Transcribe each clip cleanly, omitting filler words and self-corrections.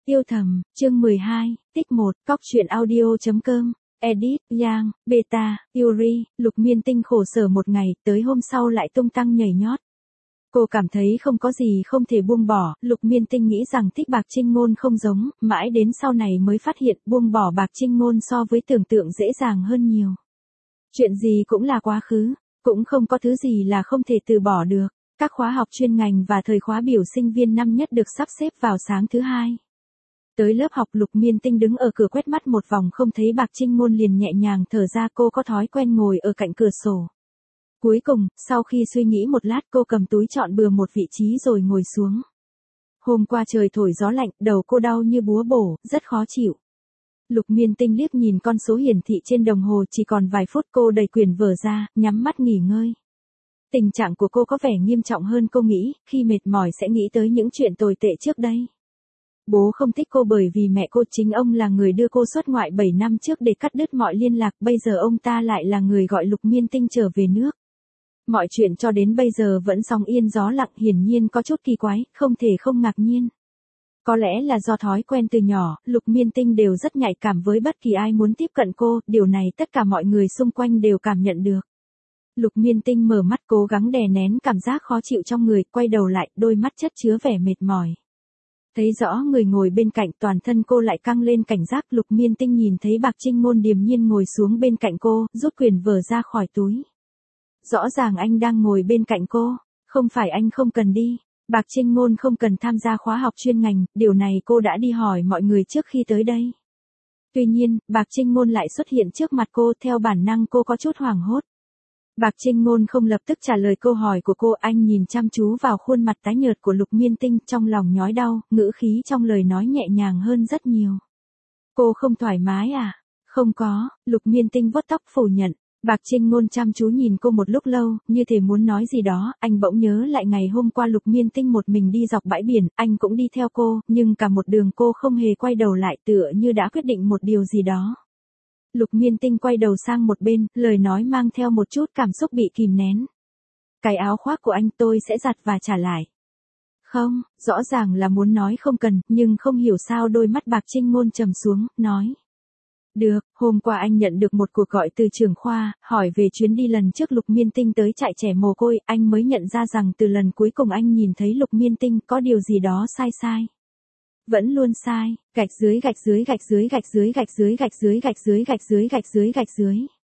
Yêu thầm, chương 12, tích 1, cóc truyện audio.com, edit, Yang, Beta, Yuri, Lục Miên Tinh khổ sở một ngày, tới hôm sau lại tung tăng nhảy nhót. Cô cảm thấy không có gì không thể buông bỏ, Lục Miên Tinh nghĩ rằng thích Bạc Trinh Ngôn không giống, mãi đến sau này mới phát hiện buông bỏ Bạc Trinh Ngôn so với tưởng tượng dễ dàng hơn nhiều. Chuyện gì cũng là quá khứ, cũng không có thứ gì là không thể từ bỏ được. Các khóa học chuyên ngành và thời khóa biểu sinh viên năm nhất được sắp xếp vào sáng thứ hai. Tới lớp học Lục Miên Tinh đứng ở cửa quét mắt một vòng không thấy Bạc Trinh Ngôn liền nhẹ nhàng thở ra, cô có thói quen ngồi ở cạnh cửa sổ. Cuối cùng, sau khi suy nghĩ một lát cô cầm túi chọn bừa một vị trí rồi ngồi xuống. Hôm qua trời thổi gió lạnh, đầu cô đau như búa bổ, rất khó chịu. Lục Miên Tinh liếc nhìn con số hiển thị trên đồng hồ, chỉ còn vài phút, cô đẩy quyển vở ra, nhắm mắt nghỉ ngơi. Tình trạng của cô có vẻ nghiêm trọng hơn cô nghĩ, khi mệt mỏi sẽ nghĩ tới những chuyện tồi tệ trước đây. Bố không thích cô bởi vì mẹ cô, chính ông là người đưa cô xuất ngoại 7 năm trước để cắt đứt mọi liên lạc, bây giờ ông ta lại là người gọi Lục Miên Tinh trở về nước. Mọi chuyện cho đến bây giờ vẫn sóng yên gió lặng, hiển nhiên có chút kỳ quái, không thể không ngạc nhiên. Có lẽ là do thói quen từ nhỏ, Lục Miên Tinh đều rất nhạy cảm với bất kỳ ai muốn tiếp cận cô, điều này tất cả mọi người xung quanh đều cảm nhận được. Lục Miên Tinh mở mắt cố gắng đè nén cảm giác khó chịu trong người, quay đầu lại, đôi mắt chất chứa vẻ mệt mỏi. Thấy rõ người ngồi bên cạnh, toàn thân cô lại căng lên cảnh giác. Lục Miên Tinh nhìn thấy Bạc Trinh Ngôn điềm nhiên ngồi xuống bên cạnh cô, rút quyển vở ra khỏi túi. Rõ ràng anh đang ngồi bên cạnh cô, không phải anh không cần đi. Bạc Trinh Ngôn không cần tham gia khóa học chuyên ngành, điều này cô đã đi hỏi mọi người trước khi tới đây. Tuy nhiên, Bạc Trinh Ngôn lại xuất hiện trước mặt cô, theo bản năng cô có chút hoảng hốt. Bạc Trinh Ngôn không lập tức trả lời câu hỏi của cô, anh nhìn chăm chú vào khuôn mặt tái nhợt của Lục Miên Tinh, trong lòng nhói đau, ngữ khí trong lời nói nhẹ nhàng hơn rất nhiều. Cô không thoải mái à? Không có, Lục Miên Tinh vuốt tóc phủ nhận. Bạc Trinh Ngôn chăm chú nhìn cô một lúc lâu, như thể muốn nói gì đó, anh bỗng nhớ lại ngày hôm qua Lục Miên Tinh một mình đi dọc bãi biển, anh cũng đi theo cô, nhưng cả một đường cô không hề quay đầu lại, tựa như đã quyết định một điều gì đó. Lục Miên Tinh quay đầu sang một bên, lời nói mang theo một chút cảm xúc bị kìm nén. Cái áo khoác của anh tôi sẽ giặt và trả lại. Không, rõ ràng là muốn nói không cần, nhưng không hiểu sao đôi mắt Bạc Trinh Ngôn trầm xuống, nói. Được, hôm qua anh nhận được một cuộc gọi từ trưởng khoa, hỏi về chuyến đi lần trước Lục Miên Tinh tới trại trẻ mồ côi, anh mới nhận ra rằng từ lần cuối cùng anh nhìn thấy Lục Miên Tinh có điều gì đó sai sai. Vẫn luôn sai, gạch dưới gạch dưới gạch dưới gạch dưới gạch dưới gạch dưới gạch dưới gạch dưới gạch dưới gạch dưới.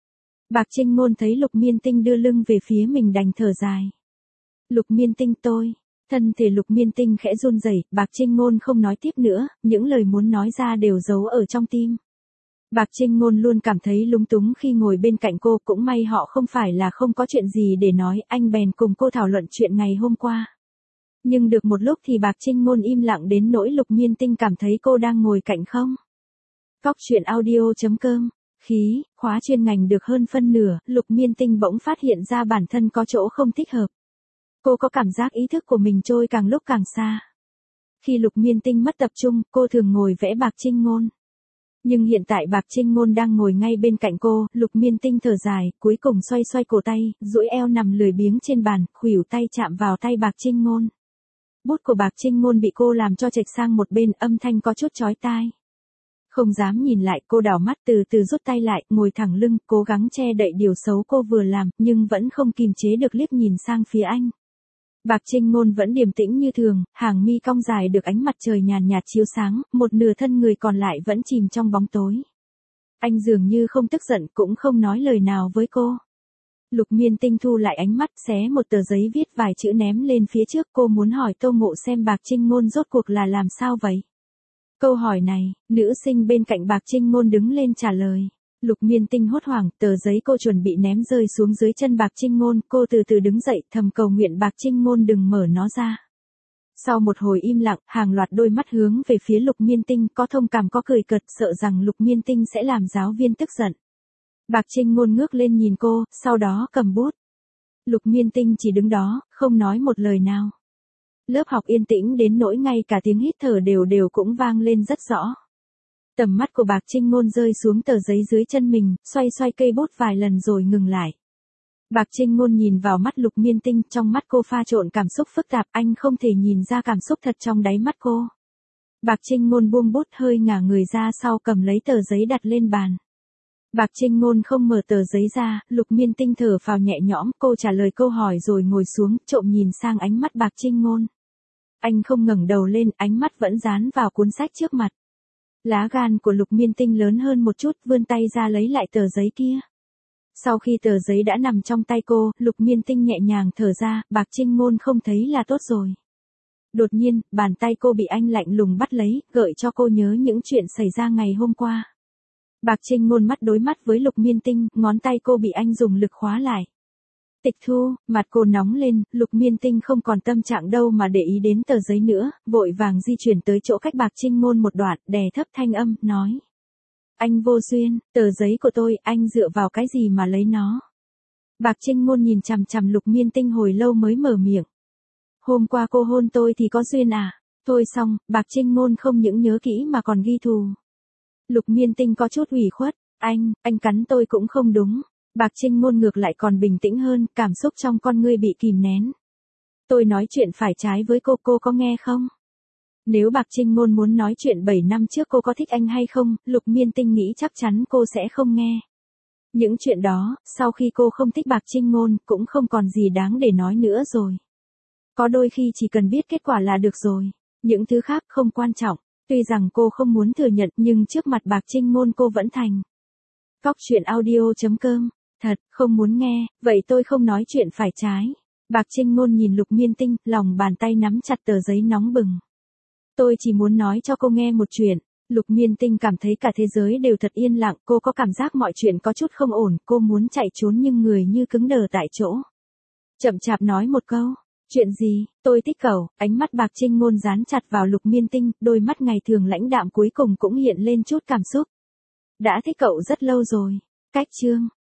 Bạc Trinh Ngôn thấy Lục Miên Tinh đưa lưng về phía mình đành thở dài. Lục Miên Tinh tôi, thân thể Lục Miên Tinh khẽ run rẩy, Bạc Trinh Ngôn không nói tiếp nữa, những lời muốn nói ra đều giấu ở trong tim. Bạc Trinh Ngôn luôn cảm thấy lúng túng khi ngồi bên cạnh cô, cũng may họ không phải là không có chuyện gì để nói, anh bèn cùng cô thảo luận chuyện ngày hôm qua. Nhưng được một lúc thì Bạc Trinh Ngôn im lặng đến nỗi Lục Miên Tinh cảm thấy cô đang ngồi cạnh không. Cóc truyện audio.com, khóa chuyên ngành được hơn phân nửa, Lục Miên Tinh bỗng phát hiện ra bản thân có chỗ không thích hợp. Cô có cảm giác ý thức của mình trôi càng lúc càng xa. Khi Lục Miên Tinh mất tập trung, cô thường ngồi vẽ Bạc Trinh Ngôn. Nhưng hiện tại Bạc Trinh Ngôn đang ngồi ngay bên cạnh cô, Lục Miên Tinh thở dài, cuối cùng xoay xoay cổ tay, duỗi eo nằm lười biếng trên bàn, khuỷu tay chạm vào tay Bạc Trinh Ngôn. Bút của Bạc Trinh Ngôn bị cô làm cho chệch sang một bên, âm thanh có chút chói tai. Không dám nhìn lại, cô đảo mắt từ từ rút tay lại, ngồi thẳng lưng, cố gắng che đậy điều xấu cô vừa làm, nhưng vẫn không kìm chế được liếc nhìn sang phía anh. Bạc Trinh Ngôn vẫn điềm tĩnh như thường, hàng mi cong dài được ánh mặt trời nhàn nhạt chiếu sáng, một nửa thân người còn lại vẫn chìm trong bóng tối. Anh dường như không tức giận, cũng không nói lời nào với cô. Lục Miên Tinh thu lại ánh mắt, xé một tờ giấy viết vài chữ ném lên phía trước, cô muốn hỏi Tô Ngộ xem Bạc Trinh Ngôn rốt cuộc là làm sao vậy. Câu hỏi này, nữ sinh bên cạnh Bạc Trinh Ngôn đứng lên trả lời. Lục Miên Tinh hốt hoảng, tờ giấy cô chuẩn bị ném rơi xuống dưới chân Bạc Trinh Ngôn, cô từ từ đứng dậy, thầm cầu nguyện Bạc Trinh Ngôn đừng mở nó ra. Sau một hồi im lặng, hàng loạt đôi mắt hướng về phía Lục Miên Tinh, có thông cảm có cười cợt, sợ rằng Lục Miên Tinh sẽ làm giáo viên tức giận. Bạc Trinh Ngôn ngước lên nhìn cô, sau đó cầm bút. Lục Miên Tinh chỉ đứng đó, không nói một lời nào. Lớp học yên tĩnh đến nỗi ngay cả tiếng hít thở đều cũng vang lên rất rõ. Tầm mắt của Bạc Trinh Ngôn rơi xuống tờ giấy dưới chân mình, xoay xoay cây bút vài lần rồi ngừng lại. Bạc Trinh Ngôn nhìn vào mắt Lục Miên Tinh, trong mắt cô pha trộn cảm xúc phức tạp, anh không thể nhìn ra cảm xúc thật trong đáy mắt cô. Bạc Trinh Ngôn buông bút hơi ngả người ra sau cầm lấy tờ giấy đặt lên bàn. Bạc Trinh Ngôn không mở tờ giấy ra, Lục Miên Tinh thở phào nhẹ nhõm, cô trả lời câu hỏi rồi ngồi xuống, trộm nhìn sang ánh mắt Bạc Trinh Ngôn. Anh không ngẩng đầu lên, ánh mắt vẫn dán vào cuốn sách trước mặt. Lá gan của Lục Miên Tinh lớn hơn một chút, vươn tay ra lấy lại tờ giấy kia. Sau khi tờ giấy đã nằm trong tay cô, Lục Miên Tinh nhẹ nhàng thở ra, Bạc Trinh Ngôn không thấy là tốt rồi. Đột nhiên, bàn tay cô bị anh lạnh lùng bắt lấy, gợi cho cô nhớ những chuyện xảy ra ngày hôm qua. Bạc Trinh Ngôn mắt đối mắt với Lục Miên Tinh, ngón tay cô bị anh dùng lực khóa lại. Tịch Thu, mặt cô nóng lên, Lục Miên Tinh không còn tâm trạng đâu mà để ý đến tờ giấy nữa, vội vàng di chuyển tới chỗ cách Bạc Trinh Ngôn một đoạn, đè thấp thanh âm, nói. Anh vô duyên, tờ giấy của tôi, anh dựa vào cái gì mà lấy nó? Bạc Trinh Ngôn nhìn chằm chằm Lục Miên Tinh hồi lâu mới mở miệng. Hôm qua cô hôn tôi thì có duyên à? Thôi xong, Bạc Trinh Ngôn không những nhớ kỹ mà còn ghi thù. Lục Miên Tinh có chút ủy khuất, anh cắn tôi cũng không đúng. Bạc Trinh Ngôn ngược lại còn bình tĩnh hơn, cảm xúc trong con ngươi bị kìm nén. Tôi nói chuyện phải trái với cô có nghe không? Nếu Bạc Trinh Ngôn muốn nói chuyện 7 năm trước cô có thích anh hay không, Lục Miên Tinh nghĩ chắc chắn cô sẽ không nghe. Những chuyện đó, sau khi cô không thích Bạc Trinh Ngôn, cũng không còn gì đáng để nói nữa rồi. Có đôi khi chỉ cần biết kết quả là được rồi. Những thứ khác không quan trọng. Tuy rằng cô không muốn thừa nhận nhưng trước mặt Bạc Trinh Ngôn cô vẫn thành. Cóc truyện audio.com. Thật, không muốn nghe, vậy tôi không nói chuyện phải trái. Bạc Trinh Ngôn nhìn Lục Miên Tinh, lòng bàn tay nắm chặt tờ giấy nóng bừng. Tôi chỉ muốn nói cho cô nghe một chuyện. Lục Miên Tinh cảm thấy cả thế giới đều thật yên lặng, cô có cảm giác mọi chuyện có chút không ổn, cô muốn chạy trốn nhưng người như cứng đờ tại chỗ. Chậm chạp nói một câu. Chuyện gì, tôi thích cậu, ánh mắt Bạc Trinh Ngôn dán chặt vào Lục Miên Tinh, đôi mắt ngày thường lãnh đạm cuối cùng cũng hiện lên chút cảm xúc. Đã thích cậu rất lâu rồi. Cách chương.